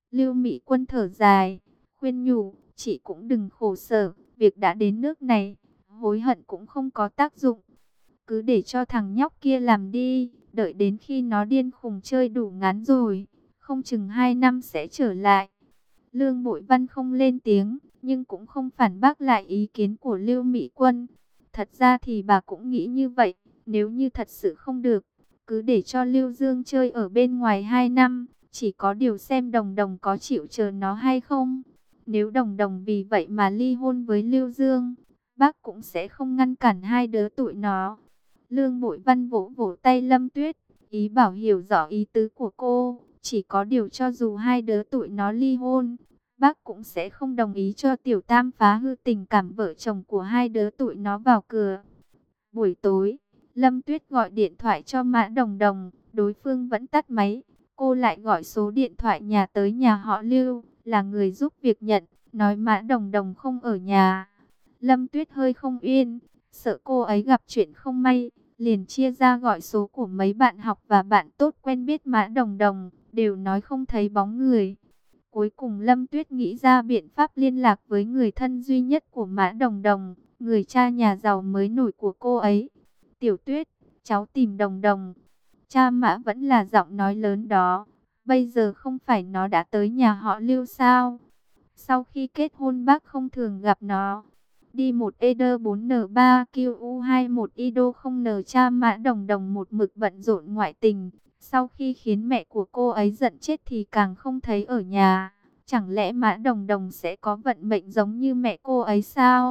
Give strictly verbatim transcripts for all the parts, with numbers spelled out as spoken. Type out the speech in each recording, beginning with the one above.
Lưu Mỹ Quân thở dài, khuyên nhủ, chị cũng đừng khổ sở, việc đã đến nước này, hối hận cũng không có tác dụng. Cứ để cho thằng nhóc kia làm đi, đợi đến khi nó điên khùng chơi đủ ngán rồi, không chừng hai năm sẽ trở lại. Lương Bội Văn không lên tiếng, nhưng cũng không phản bác lại ý kiến của Lưu Mỹ Quân. Thật ra thì bà cũng nghĩ như vậy, nếu như thật sự không được, cứ để cho Lưu Dương chơi ở bên ngoài hai năm, chỉ có điều xem Đồng Đồng có chịu chờ nó hay không. Nếu Đồng Đồng vì vậy mà ly hôn với Lưu Dương, bác cũng sẽ không ngăn cản hai đứa tụi nó. Lương Bội Văn vỗ vỗ tay Lâm Tuyết, ý bảo hiểu rõ ý tứ của cô. Chỉ có điều cho dù hai đứa tụi nó ly hôn, bác cũng sẽ không đồng ý cho Tiểu Tam phá hư tình cảm vợ chồng của hai đứa tụi nó vào cửa. Buổi tối, Lâm Tuyết gọi điện thoại cho Mã Đồng Đồng, đối phương vẫn tắt máy. Cô lại gọi số điện thoại nhà tới nhà họ Lưu, là người giúp việc nhận, nói Mã Đồng Đồng không ở nhà. Lâm Tuyết hơi không yên, sợ cô ấy gặp chuyện không may, liền chia ra gọi số của mấy bạn học và bạn tốt quen biết Mã Đồng Đồng, đều nói không thấy bóng người. Cuối cùng Lâm Tuyết nghĩ ra biện pháp liên lạc với người thân duy nhất của Mã Đồng Đồng, người cha nhà giàu mới nổi của cô ấy. Tiểu Tuyết, cháu tìm Đồng Đồng. Cha Mã vẫn là giọng nói lớn đó. Bây giờ không phải nó đã tới nhà họ Lưu sao? Sau khi kết hôn bác không thường gặp nó. Đi một E D bốn N ba Q U hai một I D O không N. Cha Mã Đồng Đồng một mực bận rộn ngoại tình. Sau khi khiến mẹ của cô ấy giận chết thì càng không thấy ở nhà. Chẳng lẽ Mã Đồng Đồng sẽ có vận mệnh giống như mẹ cô ấy sao?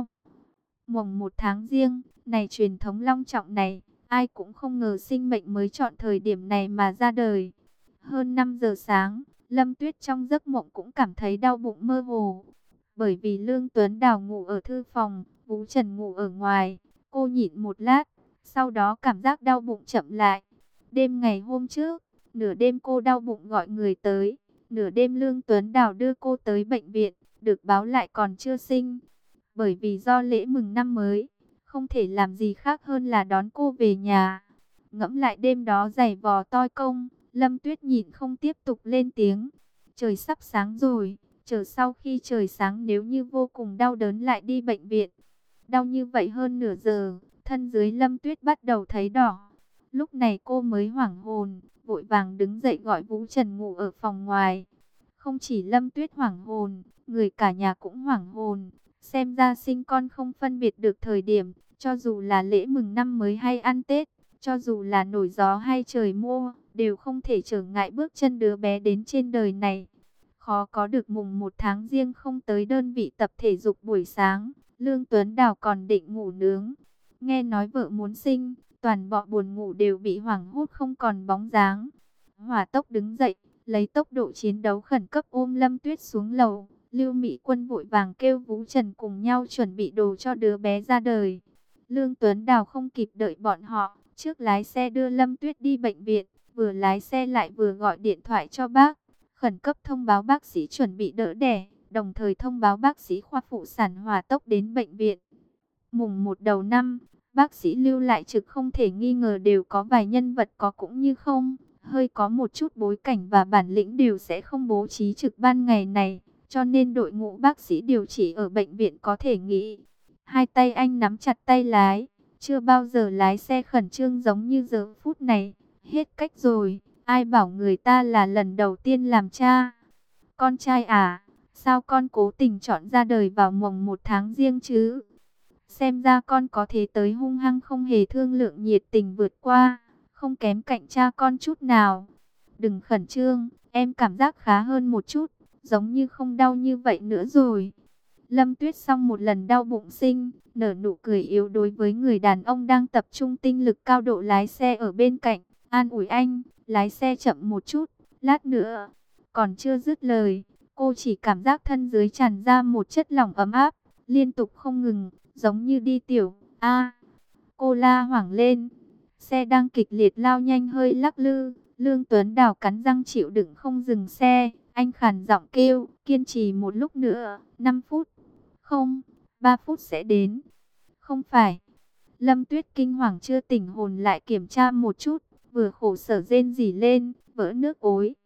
Mùng một tháng Giêng, này truyền thống long trọng này, ai cũng không ngờ sinh mệnh mới chọn thời điểm này mà ra đời. Hơn năm giờ sáng, Lâm Tuyết trong giấc mộng cũng cảm thấy đau bụng mơ hồ. Bởi vì Lương Tuấn Đào ngủ ở thư phòng, Vũ Trần ngủ ở ngoài. Cô nhịn một lát, sau đó cảm giác đau bụng chậm lại. Đêm ngày hôm trước, nửa đêm cô đau bụng gọi người tới. Nửa đêm Lương Tuấn Đào đưa cô tới bệnh viện, được báo lại còn chưa sinh. Bởi vì do lễ mừng năm mới, không thể làm gì khác hơn là đón cô về nhà. Ngẫm lại đêm đó giày vò toi công, Lâm Tuyết nhìn không tiếp tục lên tiếng. Trời sắp sáng rồi, chờ sau khi trời sáng nếu như vô cùng đau đớn lại đi bệnh viện. Đau như vậy hơn nửa giờ, thân dưới Lâm Tuyết bắt đầu thấy đỏ. Lúc này cô mới hoảng hồn, vội vàng đứng dậy gọi Vũ Trần ngủ ở phòng ngoài. Không chỉ Lâm Tuyết hoảng hồn, người cả nhà cũng hoảng hồn. Xem ra sinh con không phân biệt được thời điểm, cho dù là lễ mừng năm mới hay ăn Tết, cho dù là nổi gió hay trời mưa, đều không thể trở ngại bước chân đứa bé đến trên đời này. Khó có được mùng một tháng Giêng không tới đơn vị tập thể dục buổi sáng, Lương Tuấn Đào còn định ngủ nướng. Nghe nói vợ muốn sinh, toàn bộ buồn ngủ đều bị hoảng hốt không còn bóng dáng. Hỏa Tốc đứng dậy, lấy tốc độ chiến đấu khẩn cấp ôm Lâm Tuyết xuống lầu. Lưu Mỹ Quân vội vàng kêu Vũ Trần cùng nhau chuẩn bị đồ cho đứa bé ra đời. Lương Tuấn Đào không kịp đợi bọn họ, trước lái xe đưa Lâm Tuyết đi bệnh viện, vừa lái xe lại vừa gọi điện thoại cho bác, khẩn cấp thông báo bác sĩ chuẩn bị đỡ đẻ, đồng thời thông báo bác sĩ khoa phụ sản Hỏa Tốc đến bệnh viện. Mùng một đầu năm, bác sĩ lưu lại trực không thể nghi ngờ đều có vài nhân vật có cũng như không, hơi có một chút bối cảnh và bản lĩnh đều sẽ không bố trí trực ban ngày này. Cho nên đội ngũ bác sĩ điều trị ở bệnh viện có thể nghĩ. Hai tay anh nắm chặt tay lái. Chưa bao giờ lái xe khẩn trương giống như giờ phút này. Hết cách rồi. Ai bảo người ta là lần đầu tiên làm cha. Con trai à? Sao con cố tình chọn ra đời vào mùng một tháng Giêng chứ? Xem ra con có thế tới hung hăng không hề thương lượng nhiệt tình vượt qua. Không kém cạnh cha con chút nào. Đừng khẩn trương. Em cảm giác khá hơn một chút. Giống như không đau như vậy nữa rồi. Lâm Tuyết xong một lần đau bụng sinh, nở nụ cười yếu đối với người đàn ông đang tập trung tinh lực cao độ lái xe ở bên cạnh. An ủi anh, lái xe chậm một chút, lát nữa. Còn chưa dứt lời, cô chỉ cảm giác thân dưới tràn ra một chất lỏng ấm áp, liên tục không ngừng, giống như đi tiểu. A, cô la hoảng lên. Xe đang kịch liệt lao nhanh hơi lắc lư. Lương Tuấn Đào cắn răng chịu đựng không dừng xe. Anh khàn giọng kêu, kiên trì một lúc nữa, năm phút. Không, ba phút sẽ đến. Không phải. Lâm Tuyết kinh hoàng chưa tỉnh hồn lại kiểm tra một chút, vừa khổ sở rên rỉ lên, vỡ nước ối.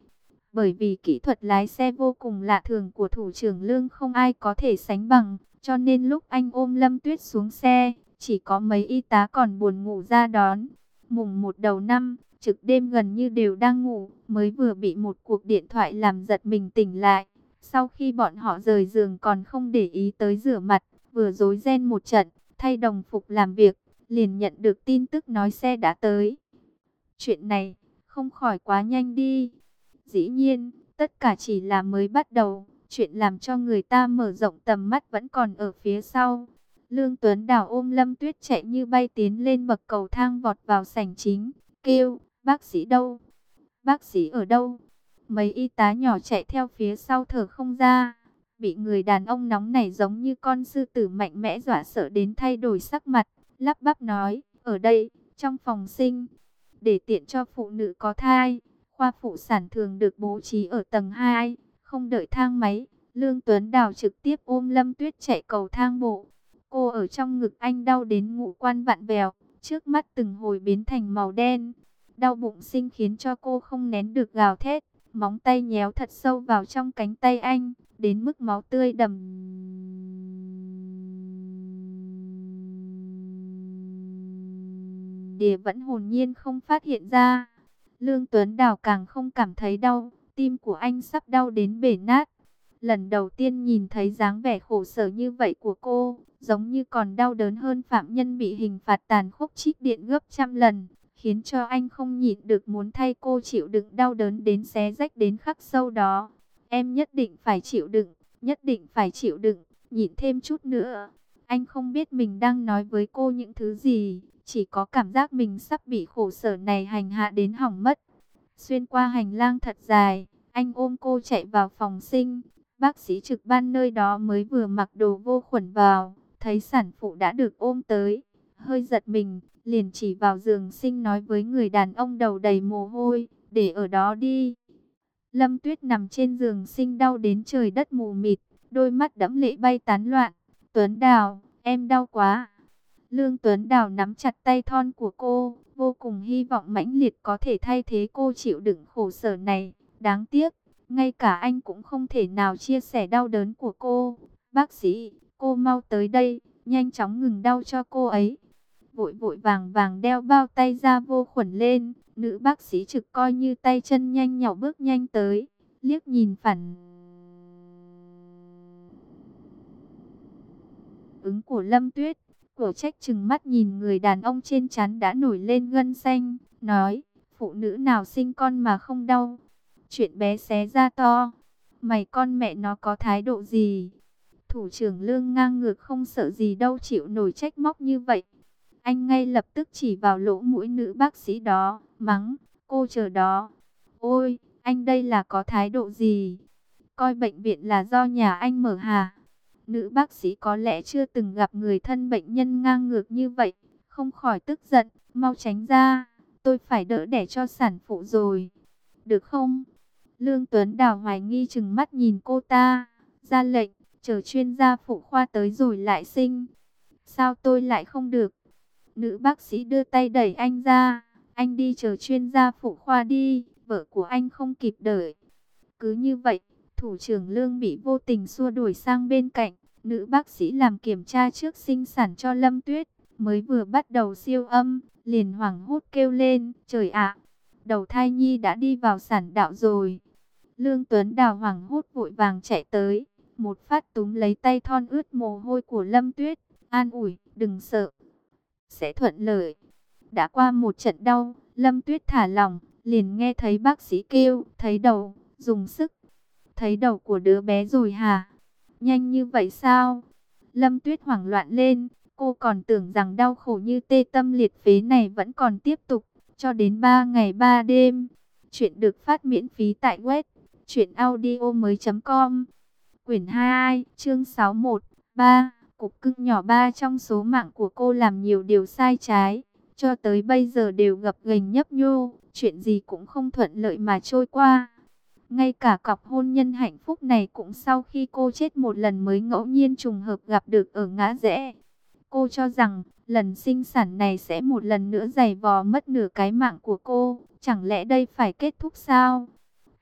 Bởi vì kỹ thuật lái xe vô cùng lạ thường của thủ trưởng Lương không ai có thể sánh bằng, cho nên lúc anh ôm Lâm Tuyết xuống xe, chỉ có mấy y tá còn buồn ngủ ra đón. Mùng một đầu năm, trực đêm gần như đều đang ngủ, mới vừa bị một cuộc điện thoại làm giật mình tỉnh lại. Sau khi bọn họ rời giường còn không để ý tới rửa mặt, vừa rối ren một trận, thay đồng phục làm việc, liền nhận được tin tức nói xe đã tới. Chuyện này, không khỏi quá nhanh đi. Dĩ nhiên, tất cả chỉ là mới bắt đầu, chuyện làm cho người ta mở rộng tầm mắt vẫn còn ở phía sau. Lương Tuấn Đào ôm Lâm Tuyết chạy như bay tiến lên bậc cầu thang vọt vào sảnh chính, kêu, bác sĩ đâu? Bác sĩ ở đâu? Mấy y tá nhỏ chạy theo phía sau thở không ra, bị người đàn ông nóng nảy giống như con sư tử mạnh mẽ dọa sợ đến thay đổi sắc mặt, lắp bắp nói, ở đây, trong phòng sinh, để tiện cho phụ nữ có thai. Khoa phụ sản thường được bố trí ở tầng hai, không đợi thang máy, Lương Tuấn Đào trực tiếp ôm Lâm Tuyết chạy cầu thang bộ. Cô ở trong ngực anh đau đến ngũ quan vặn vẹo, trước mắt từng hồi biến thành màu đen. Đau bụng sinh khiến cho cô không nén được gào thét, móng tay nhéo thật sâu vào trong cánh tay anh, đến mức máu tươi đầm đìa vẫn hồn nhiên không phát hiện ra. Lương Tuấn Đào càng không cảm thấy đau, tim của anh sắp đau đến bể nát. Lần đầu tiên nhìn thấy dáng vẻ khổ sở như vậy của cô, giống như còn đau đớn hơn phạm nhân bị hình phạt tàn khốc trích điện gấp trăm lần, khiến cho anh không nhịn được muốn thay cô chịu đựng đau đớn đến xé rách đến khắc sâu đó. Em nhất định phải chịu đựng, nhất định phải chịu đựng, nhịn thêm chút nữa. Anh không biết mình đang nói với cô những thứ gì, chỉ có cảm giác mình sắp bị khổ sở này hành hạ đến hỏng mất. Xuyên qua hành lang thật dài, anh ôm cô chạy vào phòng sinh. Bác sĩ trực ban nơi đó mới vừa mặc đồ vô khuẩn vào, thấy sản phụ đã được ôm tới, hơi giật mình, liền chỉ vào giường sinh nói với người đàn ông đầu đầy mồ hôi, để ở đó đi. Lâm Tuyết nằm trên giường sinh đau đến trời đất mù mịt, đôi mắt đẫm lệ bay tán loạn. Tuấn Đào, em đau quá. Lương Tuấn Đào nắm chặt tay thon của cô, vô cùng hy vọng mãnh liệt có thể thay thế cô chịu đựng khổ sở này. Đáng tiếc, ngay cả anh cũng không thể nào chia sẻ đau đớn của cô. Bác sĩ, cô mau tới đây, nhanh chóng ngừng đau cho cô ấy. Vội vội vàng vàng đeo bao tay ra vô khuẩn lên, nữ bác sĩ trực coi như tay chân nhanh nhảu bước nhanh tới, liếc nhìn phản ứng của Lâm Tuyết, cổ trách chừng mắt nhìn người đàn ông trên trán đã nổi lên gân xanh, nói, phụ nữ nào sinh con mà không đau, chuyện bé xé ra to, mày con mẹ nó có thái độ gì? Thủ trưởng Lương ngang ngược không sợ gì đâu chịu nổi trách móc như vậy. Anh ngay lập tức chỉ vào lỗ mũi nữ bác sĩ đó, mắng, cô chờ đó. Ôi, anh đây là có thái độ gì? Coi bệnh viện là do nhà anh mở hả? Nữ bác sĩ có lẽ chưa từng gặp người thân bệnh nhân ngang ngược như vậy, không khỏi tức giận, mau tránh ra, tôi phải đỡ đẻ cho sản phụ rồi. Được không? Lương Tuấn Đào hoài nghi chừng mắt nhìn cô ta, ra lệnh, chờ chuyên gia phụ khoa tới rồi lại sinh. Sao tôi lại không được? Nữ bác sĩ đưa tay đẩy anh ra, anh đi chờ chuyên gia phụ khoa đi, vợ của anh không kịp đợi. Cứ như vậy, thủ trưởng Lương bị vô tình xua đuổi sang bên cạnh, nữ bác sĩ làm kiểm tra trước sinh sản cho Lâm Tuyết, mới vừa bắt đầu siêu âm, liền hoảng hốt kêu lên, trời ạ, đầu thai nhi đã đi vào sản đạo rồi. Lương Tuấn Đào hoảng hốt vội vàng chạy tới, một phát túm lấy tay thon ướt mồ hôi của Lâm Tuyết, an ủi, đừng sợ, sẽ thuận lợi. Đã qua một trận đau, Lâm Tuyết thả lỏng, liền nghe thấy bác sĩ kêu, thấy đầu, dùng sức. Thấy đầu của đứa bé rồi hả? Nhanh như vậy sao? Lâm Tuyết hoảng loạn lên, cô còn tưởng rằng đau khổ như tê tâm liệt phế này vẫn còn tiếp tục, cho đến ba ngày ba đêm. Chuyện được phát miễn phí tại web truyện audio mới chấm com. Quyển hai, chương sáu một, ba. Cục cưng nhỏ ba trong số mạng của cô làm nhiều điều sai trái, cho tới bây giờ đều gập ghềnh nhấp nhô, chuyện gì cũng không thuận lợi mà trôi qua. Ngay cả cọc hôn nhân hạnh phúc này cũng sau khi cô chết một lần mới ngẫu nhiên trùng hợp gặp được ở ngã rẽ. Cô cho rằng lần sinh sản này sẽ một lần nữa giày vò mất nửa cái mạng của cô, chẳng lẽ đây phải kết thúc sao?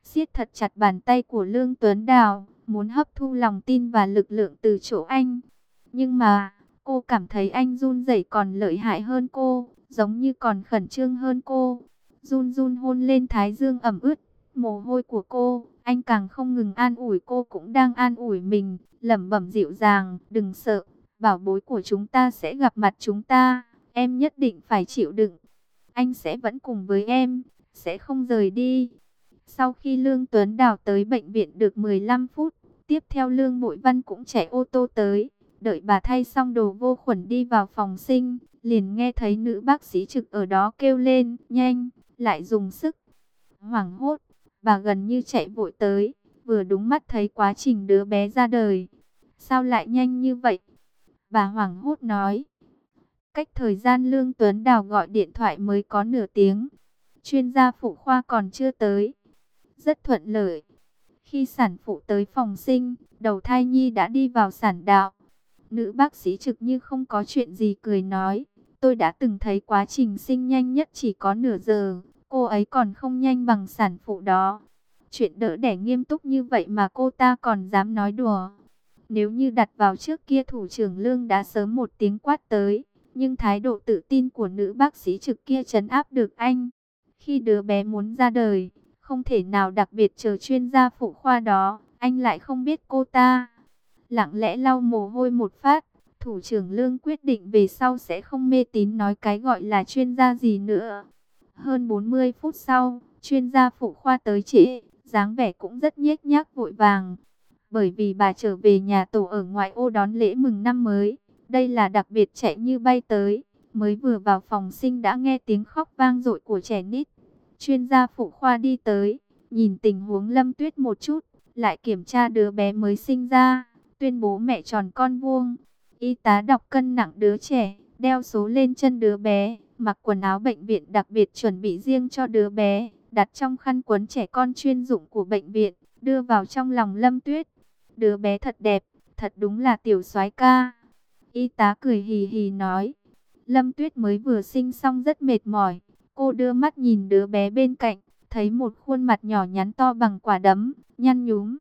siết thật chặt bàn tay của Lương Tuấn Đào, muốn hấp thu lòng tin và lực lượng từ chỗ anh. Nhưng mà, cô cảm thấy anh run rẩy còn lợi hại hơn cô, giống như còn khẩn trương hơn cô. Run run hôn lên thái dương ẩm ướt, mồ hôi của cô, anh càng không ngừng an ủi cô cũng đang an ủi mình, lẩm bẩm dịu dàng, đừng sợ, bảo bối của chúng ta sẽ gặp mặt chúng ta, em nhất định phải chịu đựng. Anh sẽ vẫn cùng với em, sẽ không rời đi. Sau khi Lương Tuấn Đào tới bệnh viện được mười lăm phút, tiếp theo Lương Bội Văn cũng chạy ô tô tới. Đợi bà thay xong đồ vô khuẩn đi vào phòng sinh, liền nghe thấy nữ bác sĩ trực ở đó kêu lên, nhanh, lại dùng sức. Hoảng hốt, bà gần như chạy vội tới, vừa đúng mắt thấy quá trình đứa bé ra đời. Sao lại nhanh như vậy? Bà hoảng hốt nói. Cách thời gian Lương Tuấn Đào gọi điện thoại mới có nửa tiếng. Chuyên gia phụ khoa còn chưa tới. Rất thuận lợi. Khi sản phụ tới phòng sinh, đầu thai nhi đã đi vào sản đạo. Nữ bác sĩ trực như không có chuyện gì cười nói. Tôi đã từng thấy quá trình sinh nhanh nhất chỉ có nửa giờ. Cô ấy còn không nhanh bằng sản phụ đó. Chuyện đỡ đẻ nghiêm túc như vậy mà cô ta còn dám nói đùa. Nếu như đặt vào trước kia thủ trưởng Lương đã sớm một tiếng quát tới. Nhưng thái độ tự tin của nữ bác sĩ trực kia trấn áp được anh. Khi đứa bé muốn ra đời, không thể nào đặc biệt chờ chuyên gia phụ khoa đó, anh lại không biết cô ta. Lặng lẽ lau mồ hôi một phát, thủ trưởng Lương quyết định về sau sẽ không mê tín nói cái gọi là chuyên gia gì nữa. Hơn bốn mươi phút sau, chuyên gia phụ khoa tới trễ, dáng vẻ cũng rất nhếch nhác vội vàng. Bởi vì bà trở về nhà tổ ở ngoại ô đón lễ mừng năm mới. Đây là đặc biệt chạy như bay tới, mới vừa vào phòng sinh đã nghe tiếng khóc vang dội của trẻ nít. Chuyên gia phụ khoa đi tới, nhìn tình huống Lâm Tuyết một chút, lại kiểm tra đứa bé mới sinh ra, tuyên bố mẹ tròn con vuông. Y tá đọc cân nặng đứa trẻ, đeo số lên chân đứa bé, mặc quần áo bệnh viện đặc biệt chuẩn bị riêng cho đứa bé, đặt trong khăn quấn trẻ con chuyên dụng của bệnh viện, đưa vào trong lòng Lâm Tuyết. Đứa bé thật đẹp, thật đúng là tiểu soái ca. Y tá cười hì hì nói. Lâm Tuyết mới vừa sinh xong rất mệt mỏi. Cô đưa mắt nhìn đứa bé bên cạnh, thấy một khuôn mặt nhỏ nhắn to bằng quả đấm, nhăn nhúm.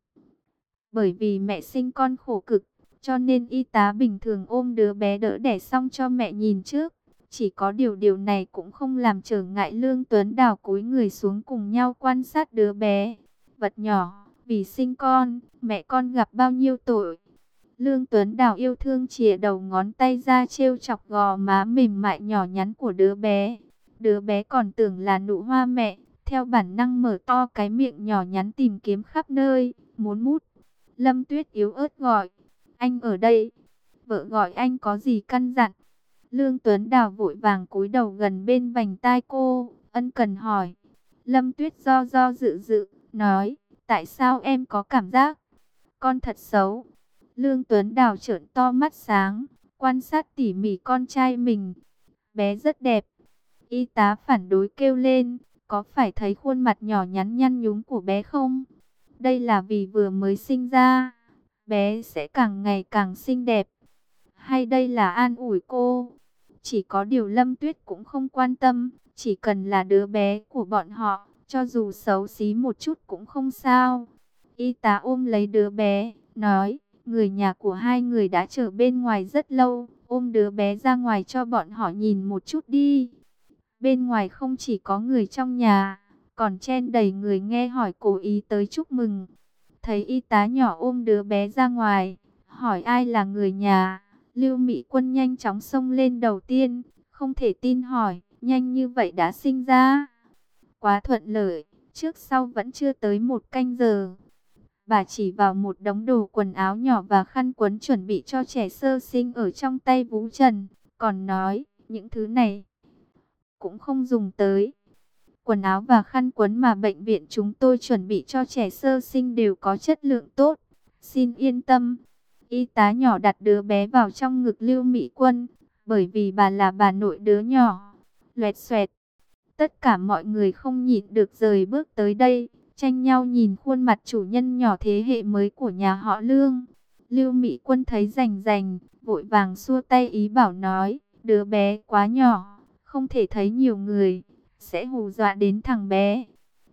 Bởi vì mẹ sinh con khổ cực, cho nên y tá bình thường ôm đứa bé đỡ đẻ xong cho mẹ nhìn trước. Chỉ có điều điều này cũng không làm trở ngại Lương Tuấn Đào cúi người xuống cùng nhau quan sát đứa bé. Vật nhỏ, vì sinh con, mẹ con gặp bao nhiêu tội. Lương Tuấn Đào yêu thương chìa đầu ngón tay ra trêu chọc gò má mềm mại nhỏ nhắn của đứa bé. Đứa bé còn tưởng là nụ hoa mẹ, theo bản năng mở to cái miệng nhỏ nhắn tìm kiếm khắp nơi, muốn mút. Lâm Tuyết yếu ớt gọi, anh ở đây. Vợ gọi anh có gì căn dặn. Lương Tuấn Đào vội vàng cúi đầu gần bên vành tai cô, ân cần hỏi. Lâm Tuyết do do dự dự, nói, tại sao em có cảm giác con thật xấu. Lương Tuấn Đào trợn to mắt sáng, quan sát tỉ mỉ con trai mình. Bé rất đẹp. Y tá phản đối kêu lên, có phải thấy khuôn mặt nhỏ nhắn nhăn nhúm của bé không? Đây là vì vừa mới sinh ra, bé sẽ càng ngày càng xinh đẹp. Hay đây là an ủi cô? Chỉ có điều Lâm Tuyết cũng không quan tâm, chỉ cần là đứa bé của bọn họ, cho dù xấu xí một chút cũng không sao. Y tá ôm lấy đứa bé, nói, người nhà của hai người đã chờ bên ngoài rất lâu, ôm đứa bé ra ngoài cho bọn họ nhìn một chút đi. Bên ngoài không chỉ có người trong nhà, còn chen đầy người nghe hỏi cố ý tới chúc mừng. Thấy y tá nhỏ ôm đứa bé ra ngoài, hỏi ai là người nhà, Lưu Mỹ Quân nhanh chóng xông lên đầu tiên, không thể tin hỏi, nhanh như vậy đã sinh ra. Quá thuận lợi, trước sau vẫn chưa tới một canh giờ. Bà chỉ vào một đống đồ quần áo nhỏ và khăn quấn chuẩn bị cho trẻ sơ sinh ở trong tay Vũ Trần, còn nói, những thứ này cũng không dùng tới. Quần áo và khăn quấn mà bệnh viện chúng tôi chuẩn bị cho trẻ sơ sinh đều có chất lượng tốt. Xin yên tâm. Y tá nhỏ đặt đứa bé vào trong ngực Lưu Mỹ Quân, bởi vì bà là bà nội đứa nhỏ. Loẹt xoẹt. Tất cả mọi người không nhịn được rời bước tới đây, tranh nhau nhìn khuôn mặt chủ nhân nhỏ thế hệ mới của nhà họ Lương. Lưu Mỹ Quân thấy rành rành, vội vàng xua tay ý bảo nói, đứa bé quá nhỏ, không thể thấy nhiều người, sẽ hù dọa đến thằng bé.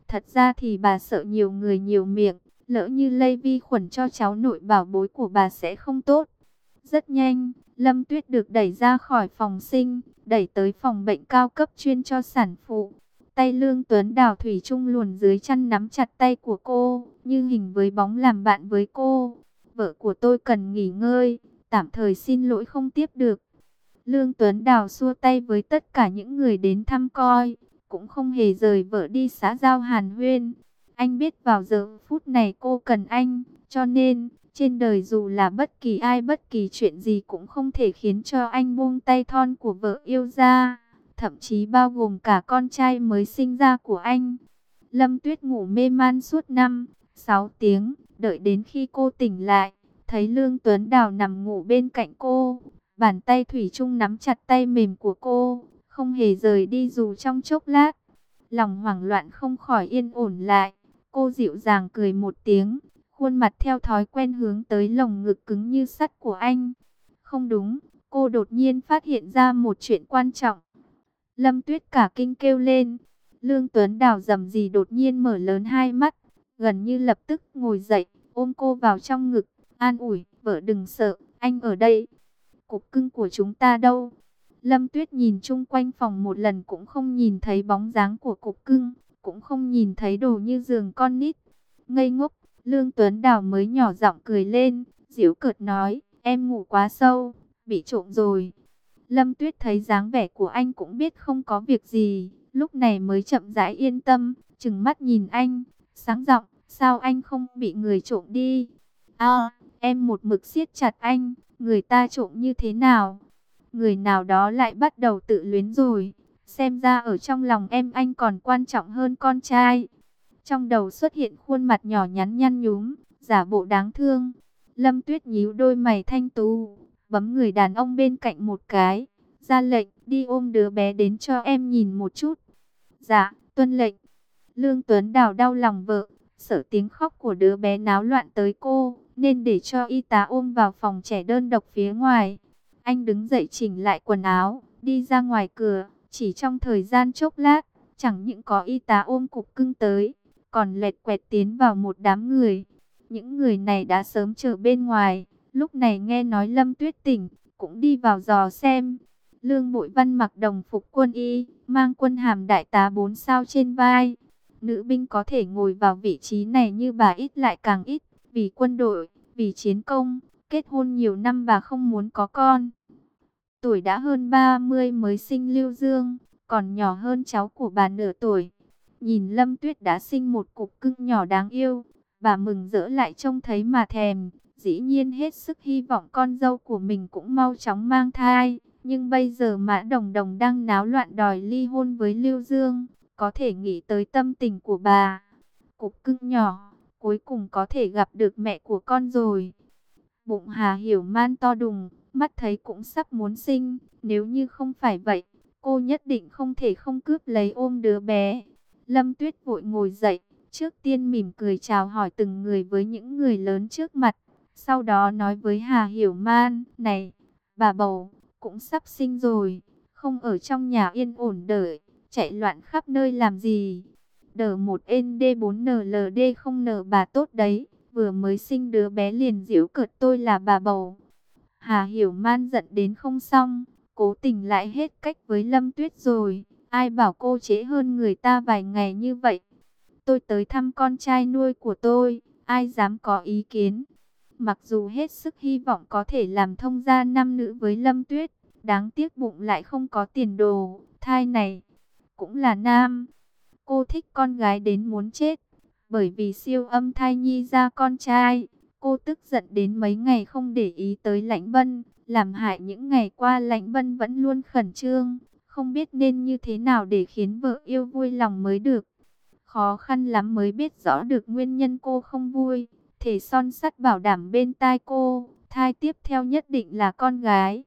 Thật ra thì bà sợ nhiều người nhiều miệng, lỡ như lây vi khuẩn cho cháu nội bảo bối của bà sẽ không tốt. Rất nhanh, Lâm Tuyết được đẩy ra khỏi phòng sinh, đẩy tới phòng bệnh cao cấp chuyên cho sản phụ. Tay Lương Tuấn Đào thủy chung luồn dưới chăn nắm chặt tay của cô, như hình với bóng làm bạn với cô. Vợ của tôi cần nghỉ ngơi, tạm thời xin lỗi không tiếp được. Lương Tuấn Đào xua tay với tất cả những người đến thăm coi, cũng không hề rời vợ đi xã giao hàn huyên. Anh biết vào giờ phút này cô cần anh, cho nên trên đời dù là bất kỳ ai bất kỳ chuyện gì cũng không thể khiến cho anh buông tay thon của vợ yêu ra, thậm chí bao gồm cả con trai mới sinh ra của anh. Lâm Tuyết ngủ mê man suốt năm, sáu tiếng, đợi đến khi cô tỉnh lại, thấy Lương Tuấn Đào nằm ngủ bên cạnh cô, bàn tay thủy chung nắm chặt tay mềm của cô, không hề rời đi dù trong chốc lát. Lòng hoảng loạn không khỏi yên ổn lại, cô dịu dàng cười một tiếng, khuôn mặt theo thói quen hướng tới lồng ngực cứng như sắt của anh. Không đúng, cô đột nhiên phát hiện ra một chuyện quan trọng. Lâm Tuyết cả kinh kêu lên. Lương Tuấn Đào rầm rì đột nhiên mở lớn hai mắt, gần như lập tức ngồi dậy, ôm cô vào trong ngực, an ủi, vợ đừng sợ, anh ở đây. Cục cưng của chúng ta đâu? Lâm Tuyết nhìn chung quanh phòng một lần cũng không nhìn thấy bóng dáng của cục cưng, cũng không nhìn thấy đồ như giường con nít. Ngây ngốc, Lương Tuấn Đào mới nhỏ giọng cười lên, giễu cợt nói, em ngủ quá sâu, bị trộm rồi. Lâm Tuyết thấy dáng vẻ của anh cũng biết không có việc gì, lúc này mới chậm rãi yên tâm, trừng mắt nhìn anh, sáng giọng, sao anh không bị người trộm đi? À, em một mực siết chặt anh, người ta trộm như thế nào? Người nào đó lại bắt đầu tự luyến rồi, xem ra ở trong lòng em anh còn quan trọng hơn con trai. Trong đầu xuất hiện khuôn mặt nhỏ nhắn nhăn nhúm, giả bộ đáng thương. Lâm Tuyết nhíu đôi mày thanh tú, bấm người đàn ông bên cạnh một cái, ra lệnh, đi ôm đứa bé đến cho em nhìn một chút. Dạ, tuân lệnh. Lương Tuấn Đào đau lòng vợ, sợ tiếng khóc của đứa bé náo loạn tới cô, nên để cho y tá ôm vào phòng trẻ đơn độc phía ngoài. Anh đứng dậy chỉnh lại quần áo, đi ra ngoài cửa, chỉ trong thời gian chốc lát, chẳng những có y tá ôm cục cưng tới, còn lẹt quẹt tiến vào một đám người. Những người này đã sớm chờ bên ngoài, lúc này nghe nói Lâm Tuyết tỉnh, cũng đi vào dò xem. Lương Bội Văn mặc đồng phục quân y, mang quân hàm đại tá bốn sao trên vai. Nữ binh có thể ngồi vào vị trí này như bà ít lại càng ít, vì quân đội, vì chiến công, kết hôn nhiều năm bà không muốn có con. Tuổi đã hơn ba mươi mới sinh Lưu Dương, còn nhỏ hơn cháu của bà nửa tuổi. Nhìn Lâm Tuyết đã sinh một cục cưng nhỏ đáng yêu, bà mừng rỡ lại trông thấy mà thèm. Dĩ nhiên hết sức hy vọng con dâu của mình cũng mau chóng mang thai. Nhưng bây giờ Mã Đồng Đồng đang náo loạn đòi ly hôn với Lưu Dương, có thể nghĩ tới tâm tình của bà. Cục cưng nhỏ, cuối cùng có thể gặp được mẹ của con rồi. Bụng Hà Hiểu Man to đùng, mắt thấy cũng sắp muốn sinh. Nếu như không phải vậy, cô nhất định không thể không cướp lấy ôm đứa bé. Lâm Tuyết vội ngồi dậy, trước tiên mỉm cười chào hỏi từng người với những người lớn trước mặt. Sau đó nói với Hà Hiểu Man, này, bà bầu, cũng sắp sinh rồi, không ở trong nhà yên ổn đợi, chạy loạn khắp nơi làm gì. Đờ một en đê bốn en lờ đê không nở bà tốt đấy, vừa mới sinh đứa bé liền giễu cợt tôi là bà bầu. Hà Hiểu Man giận đến không xong, cố tình lại hết cách với Lâm Tuyết rồi, ai bảo cô trễ hơn người ta vài ngày như vậy. Tôi tới thăm con trai nuôi của tôi, ai dám có ý kiến. Mặc dù hết sức hy vọng có thể làm thông gia nam nữ với Lâm Tuyết, đáng tiếc bụng lại không có tiền đồ, thai này cũng là nam. Cô thích con gái đến muốn chết, bởi vì siêu âm thai nhi ra con trai. Cô tức giận đến mấy ngày không để ý tới Lãnh Bân, làm hại những ngày qua Lãnh Bân vẫn luôn khẩn trương, không biết nên như thế nào để khiến vợ yêu vui lòng mới được. Khó khăn lắm mới biết rõ được nguyên nhân cô không vui, thể son sắt bảo đảm bên tai cô, thai tiếp theo nhất định là con gái.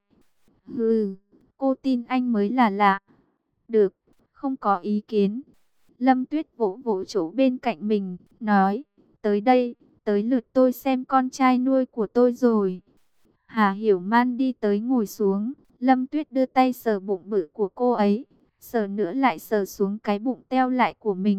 Hừ, cô tin anh mới là lạ. Được, không có ý kiến. Lâm Tuyết vỗ vỗ chỗ bên cạnh mình, nói, tới đây, tới lượt tôi xem con trai nuôi của tôi rồi. Hà Hiểu Man đi tới ngồi xuống, Lâm Tuyết đưa tay sờ bụng bự của cô ấy, sờ nữa lại sờ xuống cái bụng teo lại của mình,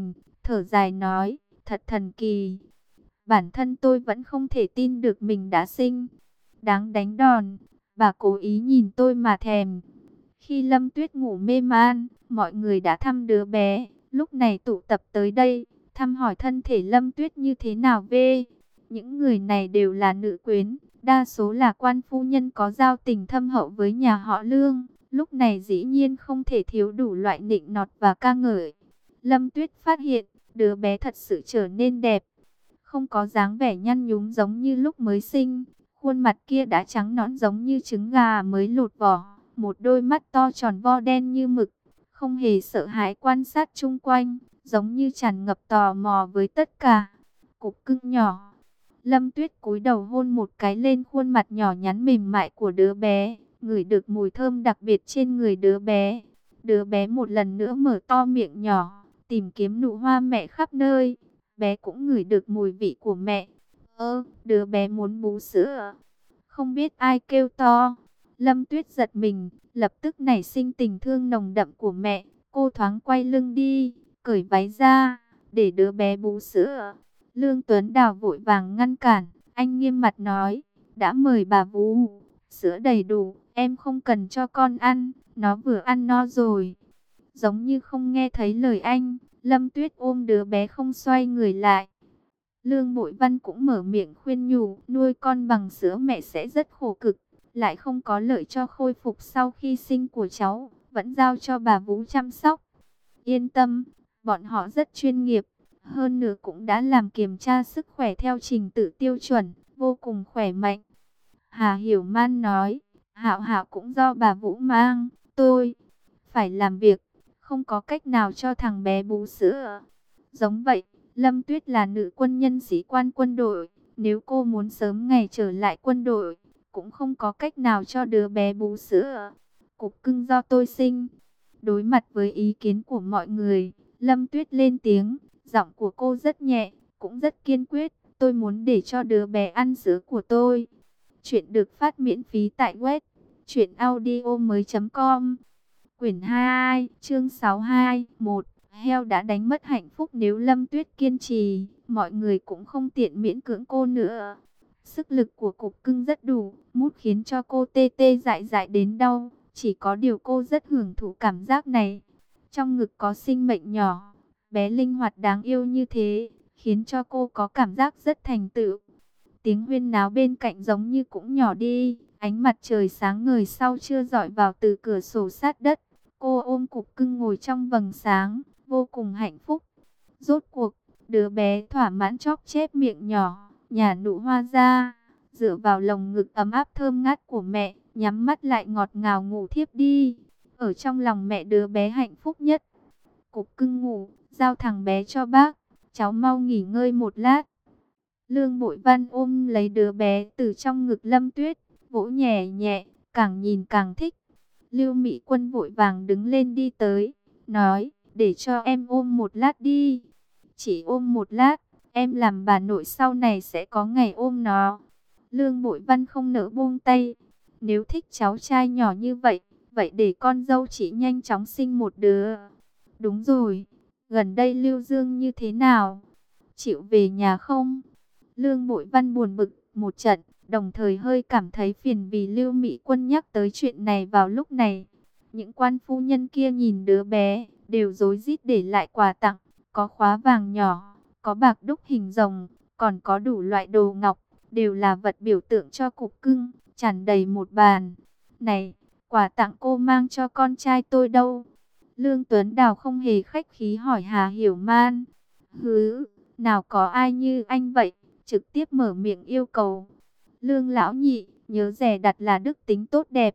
thở dài nói, thật thần kỳ. Bản thân tôi vẫn không thể tin được mình đã sinh. Đáng đánh đòn, bà cố ý nhìn tôi mà thèm. Khi Lâm Tuyết ngủ mê man, mọi người đã thăm đứa bé. Lúc này tụ tập tới đây, thăm hỏi thân thể Lâm Tuyết như thế nào về. Những người này đều là nữ quyến, đa số là quan phu nhân có giao tình thâm hậu với nhà họ Lương. Lúc này dĩ nhiên không thể thiếu đủ loại nịnh nọt và ca ngợi. Lâm Tuyết phát hiện, đứa bé thật sự trở nên đẹp. Không có dáng vẻ nhăn nhúm giống như lúc mới sinh. Khuôn mặt kia đã trắng nõn giống như trứng gà mới lột vỏ. Một đôi mắt to tròn vo đen như mực. Không hề sợ hãi quan sát chung quanh. Giống như tràn ngập tò mò với tất cả. Cục cưng nhỏ. Lâm Tuyết cúi đầu hôn một cái lên khuôn mặt nhỏ nhắn mềm mại của đứa bé. Ngửi được mùi thơm đặc biệt trên người đứa bé. Đứa bé một lần nữa mở to miệng nhỏ. Tìm kiếm nụ hoa mẹ khắp nơi. Bé cũng ngửi được mùi vị của mẹ. Ơ, đứa bé muốn bú sữa. Không biết ai kêu to. Lâm Tuyết giật mình, lập tức nảy sinh tình thương nồng đậm của mẹ. Cô thoáng quay lưng đi, cởi váy ra, để đứa bé bú sữa. Lương Tuấn Đào vội vàng ngăn cản. Anh nghiêm mặt nói, đã mời bà vú, sữa đầy đủ, em không cần cho con ăn, nó vừa ăn no rồi. Giống như không nghe thấy lời anh, Lâm Tuyết ôm đứa bé không xoay người lại. Lương Bội Văn cũng mở miệng khuyên nhủ, nuôi con bằng sữa mẹ sẽ rất khổ cực, lại không có lợi cho khôi phục sau khi sinh của cháu, vẫn giao cho bà vú chăm sóc. Yên tâm, bọn họ rất chuyên nghiệp, hơn nữa cũng đã làm kiểm tra sức khỏe theo trình tự tiêu chuẩn, vô cùng khỏe mạnh. Hà Hiểu Man nói, Hạo Hạo cũng do bà Vũ mang, tôi phải làm việc, không có cách nào cho thằng bé bú sữa. Giống vậy, Lâm Tuyết là nữ quân nhân sĩ quan quân đội, nếu cô muốn sớm ngày trở lại quân đội, cũng không có cách nào cho đứa bé bú sữa. Cục cưng do tôi sinh. Đối mặt với ý kiến của mọi người, Lâm Tuyết lên tiếng, giọng của cô rất nhẹ, cũng rất kiên quyết, tôi muốn để cho đứa bé ăn sữa của tôi. Chuyện được phát miễn phí tại web truyện audio mới chấm com. Quyển hai, chương sáu mươi hai, một. Heo đã đánh mất hạnh phúc. Nếu Lâm Tuyết kiên trì, mọi người cũng không tiện miễn cưỡng cô nữa. Sức lực của cục cưng rất đủ, mút khiến cho cô tê tê dại dại đến đau. Chỉ có điều cô rất hưởng thụ cảm giác này. Trong ngực có sinh mệnh nhỏ, bé linh hoạt đáng yêu như thế, khiến cho cô có cảm giác rất thành tựu. Tiếng huyên náo bên cạnh giống như cũng nhỏ đi. Ánh mặt trời sáng ngời sau trưa rọi vào từ cửa sổ sát đất. Cô ôm cục cưng ngồi trong vầng sáng, vô cùng hạnh phúc. Rốt cuộc, đứa bé thỏa mãn chóp chép miệng nhỏ, nhả nụ hoa ra, dựa vào lồng ngực ấm áp thơm ngát của mẹ, nhắm mắt lại ngọt ngào ngủ thiếp đi. Ở trong lòng mẹ đứa bé hạnh phúc nhất. Cục cưng ngủ, giao thằng bé cho bác, cháu mau nghỉ ngơi một lát. Lương Bội Văn ôm lấy đứa bé từ trong ngực Lâm Tuyết, vỗ nhẹ nhẹ, càng nhìn càng thích. Lưu Mỹ Quân vội vàng đứng lên đi tới, nói, để cho em ôm một lát đi. Chỉ ôm một lát, em làm bà nội sau này sẽ có ngày ôm nó. Lương Bội Văn không nỡ buông tay. Nếu thích cháu trai nhỏ như vậy, vậy để con dâu chỉ nhanh chóng sinh một đứa. Đúng rồi, gần đây Lưu Dương như thế nào? Chịu về nhà không? Lương Bội Văn buồn bực một trận, đồng thời hơi cảm thấy phiền vì Lưu Mỹ Quân nhắc tới chuyện này vào lúc này. Những quan phu nhân kia nhìn đứa bé, đều rối rít để lại quà tặng, có khóa vàng nhỏ, có bạc đúc hình rồng, còn có đủ loại đồ ngọc, đều là vật biểu tượng cho cục cưng, tràn đầy một bàn. Này, quà tặng cô mang cho con trai tôi đâu? Lương Tuấn Đào không hề khách khí hỏi Hà Hiểu Man. Hứ, nào có ai như anh vậy, trực tiếp mở miệng yêu cầu. Lương lão nhị, nhớ rẻ đặt là đức tính tốt đẹp.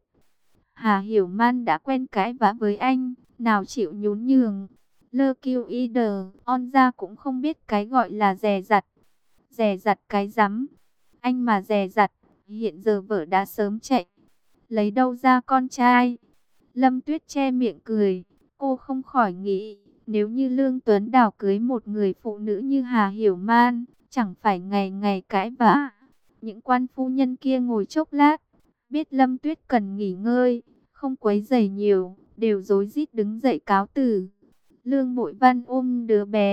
Hà Hiểu Man đã quen cãi vã với anh, nào chịu nhún nhường. Lơ kiêu y đờ, on ra cũng không biết cái gọi là dè dặt. Dè dặt cái rắm. Anh mà dè dặt, hiện giờ vợ đã sớm chạy. Lấy đâu ra con trai? Lâm Tuyết che miệng cười. Cô không khỏi nghĩ, nếu như Lương Tuấn Đào cưới một người phụ nữ như Hà Hiểu Man, chẳng phải ngày ngày cãi vã. Những quan phu nhân kia ngồi chốc lát, biết Lâm Tuyết cần nghỉ ngơi, không quấy rầy nhiều, đều rối rít đứng dậy cáo từ. Lương Bội Văn ôm đứa bé,